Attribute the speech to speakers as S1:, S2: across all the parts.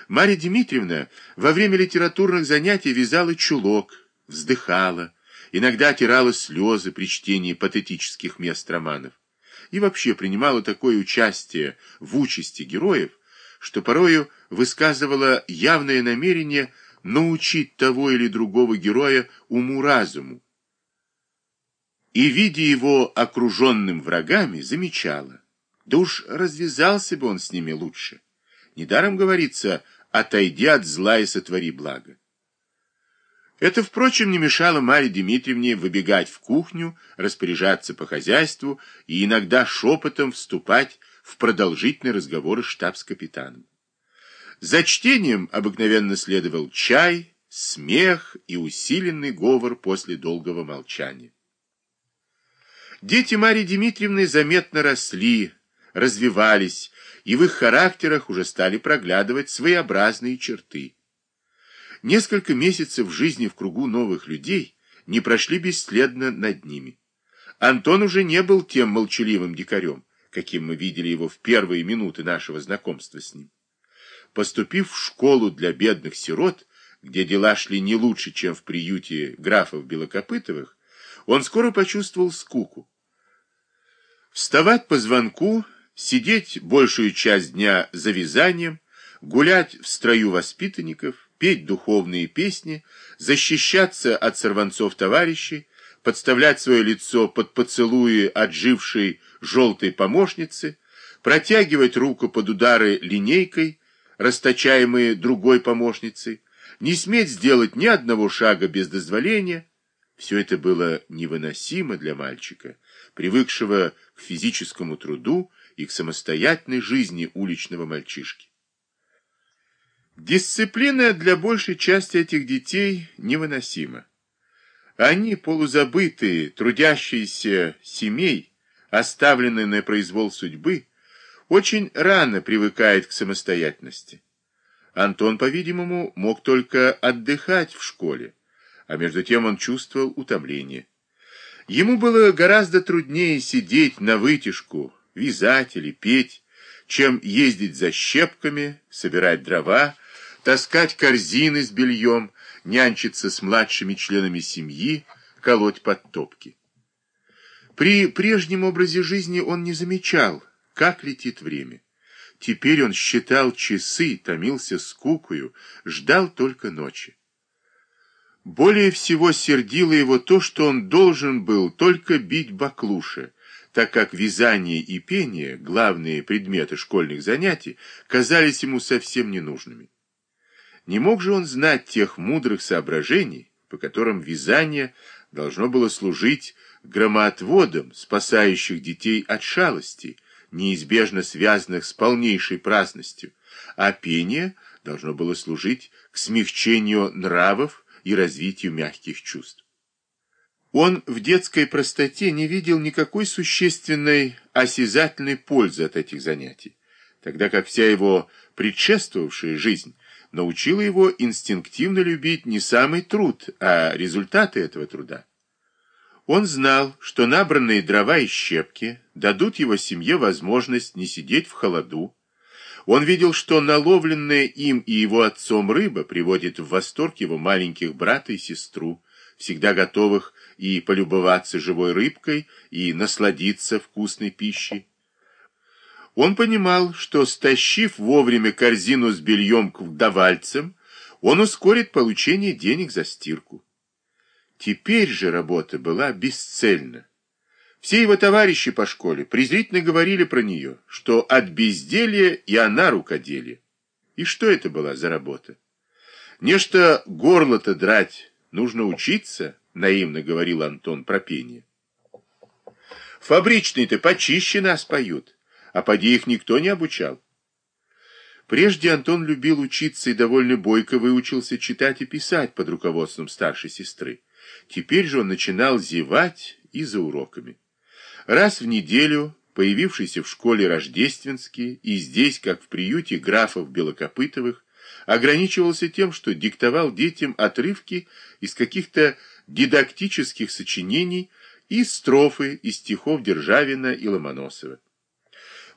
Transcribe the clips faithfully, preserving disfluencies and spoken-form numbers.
S1: Марья Дмитриевна во время литературных занятий вязала чулок, вздыхала, иногда отирала слезы при чтении патетических мест романов и вообще принимала такое участие в участи героев, что порою высказывала явное намерение научить того или другого героя уму-разуму, и, видя его окруженным врагами, замечала: да уж развязался бы он с ними лучше. Недаром говорится: отойди от зла и сотвори благо. Это, впрочем, не мешало Марье Дмитриевне выбегать в кухню, распоряжаться по хозяйству и иногда шепотом вступать в продолжительные разговоры с штабс-капитаном. За чтением обыкновенно следовал чай, смех и усиленный говор после долгого молчания. Дети Марьи Дмитриевны заметно росли, развивались, и в их характерах уже стали проглядывать своеобразные черты. Несколько месяцев жизни в кругу новых людей не прошли бесследно над ними. Антон уже не был тем молчаливым дикарем, каким мы видели его в первые минуты нашего знакомства с ним. Поступив в школу для бедных сирот, где дела шли не лучше, чем в приюте графов Белокопытовых, он скоро почувствовал скуку. Вставать по звонку, сидеть большую часть дня за вязанием, гулять в строю воспитанников, петь духовные песни, защищаться от сорванцов товарищей, подставлять свое лицо под поцелуи отжившей желтой помощницы, протягивать руку под удары линейкой, расточаемые другой помощницей, не сметь сделать ни одного шага без дозволения. Все это было невыносимо для мальчика, привыкшего к физическому труду и к самостоятельной жизни уличного мальчишки. Дисциплина для большей части этих детей невыносима. Они, полузабытые, трудящиеся семей, оставленные на произвол судьбы, очень рано привыкают к самостоятельности. Антон, по-видимому, мог только отдыхать в школе, а между тем он чувствовал утомление. Ему было гораздо труднее сидеть на вытяжку, вязать или петь, чем ездить за щепками, собирать дрова, таскать корзины с бельем, нянчиться с младшими членами семьи, колоть подтопки. При прежнем образе жизни он не замечал, как летит время. Теперь он считал часы, томился скукою, ждал только ночи. Более всего сердило его то, что он должен был только бить баклуши, так как вязание и пение, главные предметы школьных занятий, казались ему совсем ненужными. Не мог же он знать тех мудрых соображений, по которым вязание должно было служить громоотводом, спасающих детей от шалостей, неизбежно связанных с полнейшей праздностью, а пение должно было служить к смягчению нравов и развитию мягких чувств. Он в детской простоте не видел никакой существенной осязательной пользы от этих занятий, тогда как вся его предшествовавшая жизнь научила его инстинктивно любить не самый труд, а результаты этого труда. Он знал, что набранные дрова и щепки дадут его семье возможность не сидеть в холоду. Он видел, что наловленная им и его отцом рыба приводит в восторг его маленьких брата и сестру, всегда готовых и полюбоваться живой рыбкой, и насладиться вкусной пищей. Он понимал, что, стащив вовремя корзину с бельем к вдовальцам, он ускорит получение денег за стирку. Теперь же работа была бесцельна. Все его товарищи по школе презрительно говорили про нее, что от безделья и она рукоделие. И что это была за работа? Нечто горло-то драть, нужно учиться, наивно говорил Антон про пение. Фабричные-то почище нас поют, а поди их никто не обучал. Прежде Антон любил учиться и довольно бойко выучился читать и писать под руководством старшей сестры. Теперь же он начинал зевать и за уроками. Раз в неделю, появившийся в школе Рождественский, и здесь, как в приюте графов Белокопытовых, ограничивался тем, что диктовал детям отрывки из каких-то дидактических сочинений и строфы из стихов Державина и Ломоносова.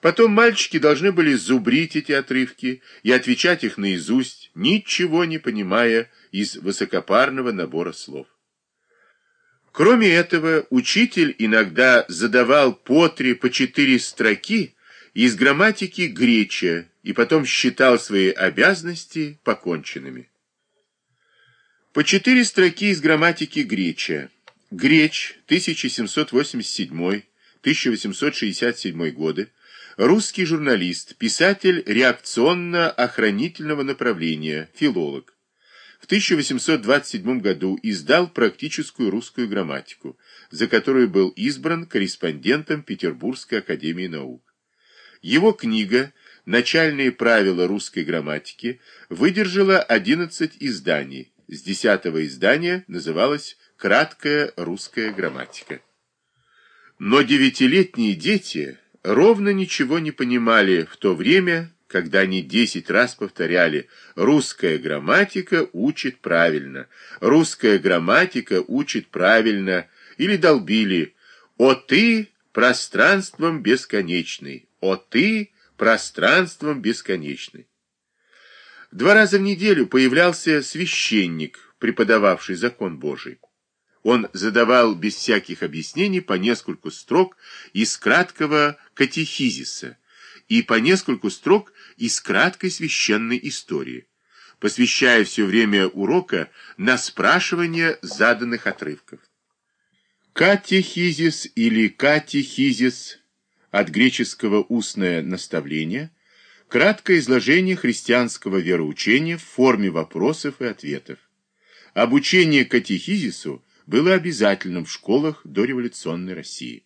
S1: Потом мальчики должны были зубрить эти отрывки и отвечать их наизусть, ничего не понимая из высокопарного набора слов. Кроме этого, учитель иногда задавал по три, по четыре строки из грамматики греча и потом считал свои обязанности поконченными. По четыре строки из грамматики греча. Греч, тысяча семьсот восемьдесят седьмой — тысяча восемьсот шестьдесят седьмой годы, русский журналист, писатель реакционно-охранительного направления, филолог. В тысяча восемьсот двадцать седьмом году издал практическую русскую грамматику, за которую был избран корреспондентом Петербургской академии наук. Его книга «Начальные правила русской грамматики» выдержала одиннадцать изданий. С десятого издания называлась «Краткая русская грамматика». Но девятилетние дети ровно ничего не понимали в то время, когда они десять раз повторяли: «Русская грамматика учит правильно, русская грамматика учит правильно», или долбили: «О ты пространством бесконечный, о ты пространством бесконечный». Два раза в неделю появлялся священник, преподававший закон Божий. Он задавал без всяких объяснений по нескольку строк из краткого катехизиса и по нескольку строк из краткой священной истории, посвящая все время урока на спрашивание заданных отрывков. Катехизис или катехизис, от греческого «устное наставление», краткое изложение христианского вероучения в форме вопросов и ответов. Обучение катехизису было обязательным в школах дореволюционной России.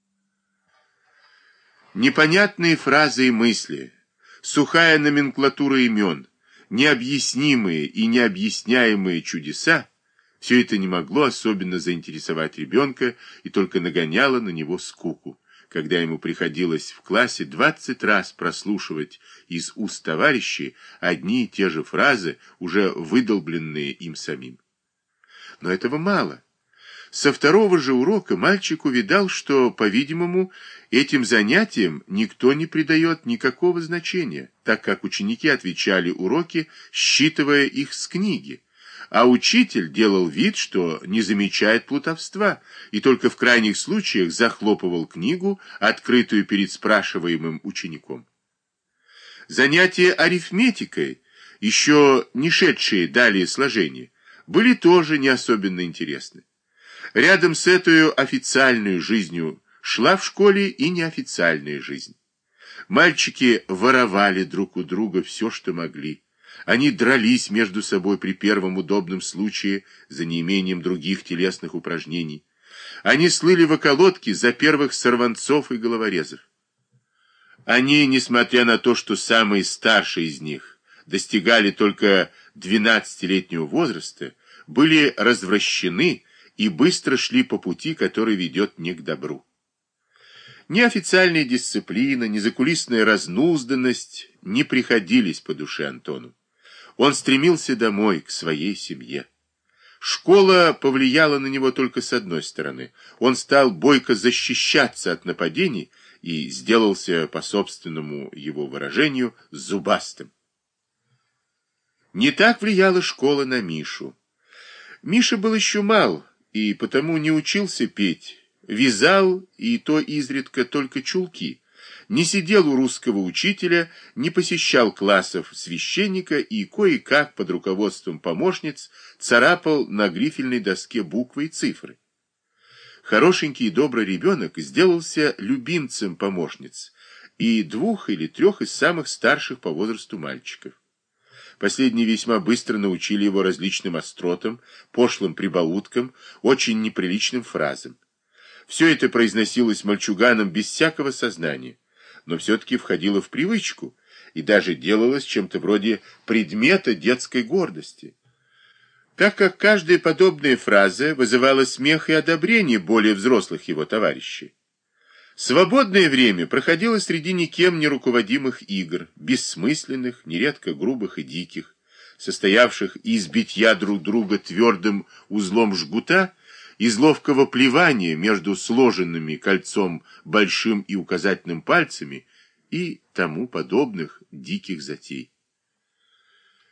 S1: Непонятные фразы и мысли, сухая номенклатура имен, необъяснимые и необъясняемые чудеса — все это не могло особенно заинтересовать ребенка и только нагоняло на него скуку, когда ему приходилось в классе двадцать раз прослушивать из уст товарищей одни и те же фразы, уже выдолбленные им самим. Но этого мало. Со второго же урока мальчик увидал, что, по-видимому, этим занятиям никто не придает никакого значения, так как ученики отвечали уроки, считывая их с книги, а учитель делал вид, что не замечает плутовства, и только в крайних случаях захлопывал книгу, открытую перед спрашиваемым учеником. Занятия арифметикой, еще не шедшие далее сложения, были тоже не особенно интересны. Рядом с этой официальной жизнью шла в школе и неофициальная жизнь. Мальчики воровали друг у друга все, что могли. Они дрались между собой при первом удобном случае за неимением других телесных упражнений. Они слыли в околотке за первых сорванцов и головорезов. Они, несмотря на то, что самые старшие из них достигали только двенадцатилетнего возраста, были развращены и быстро шли по пути, который ведет не к добру. Ни официальная дисциплина, ни закулисная разнузданность не приходились по душе Антону. Он стремился домой, к своей семье. Школа повлияла на него только с одной стороны. Он стал бойко защищаться от нападений и сделался, по собственному его выражению, зубастым. Не так влияла школа на Мишу. Миша был еще мал и потому не учился петь, вязал, и то изредка только чулки, не сидел у русского учителя, не посещал классов священника и кое-как под руководством помощниц царапал на грифельной доске буквы и цифры. Хорошенький и добрый ребенок сделался любимцем помощниц и двух или трех из самых старших по возрасту мальчиков. Последние весьма быстро научили его различным остротам, пошлым прибауткам, очень неприличным фразам. Все это произносилось мальчуганом без всякого сознания, но все-таки входило в привычку и даже делалось чем-то вроде предмета детской гордости. Так как каждая подобная фраза вызывала смех и одобрение более взрослых его товарищей. Свободное время проходило среди никем не руководимых игр, бессмысленных, нередко грубых и диких, состоявших из битья друг друга твердым узлом жгута, из ловкого плевания между сложенными кольцом большим и указательным пальцами и тому подобных диких затей.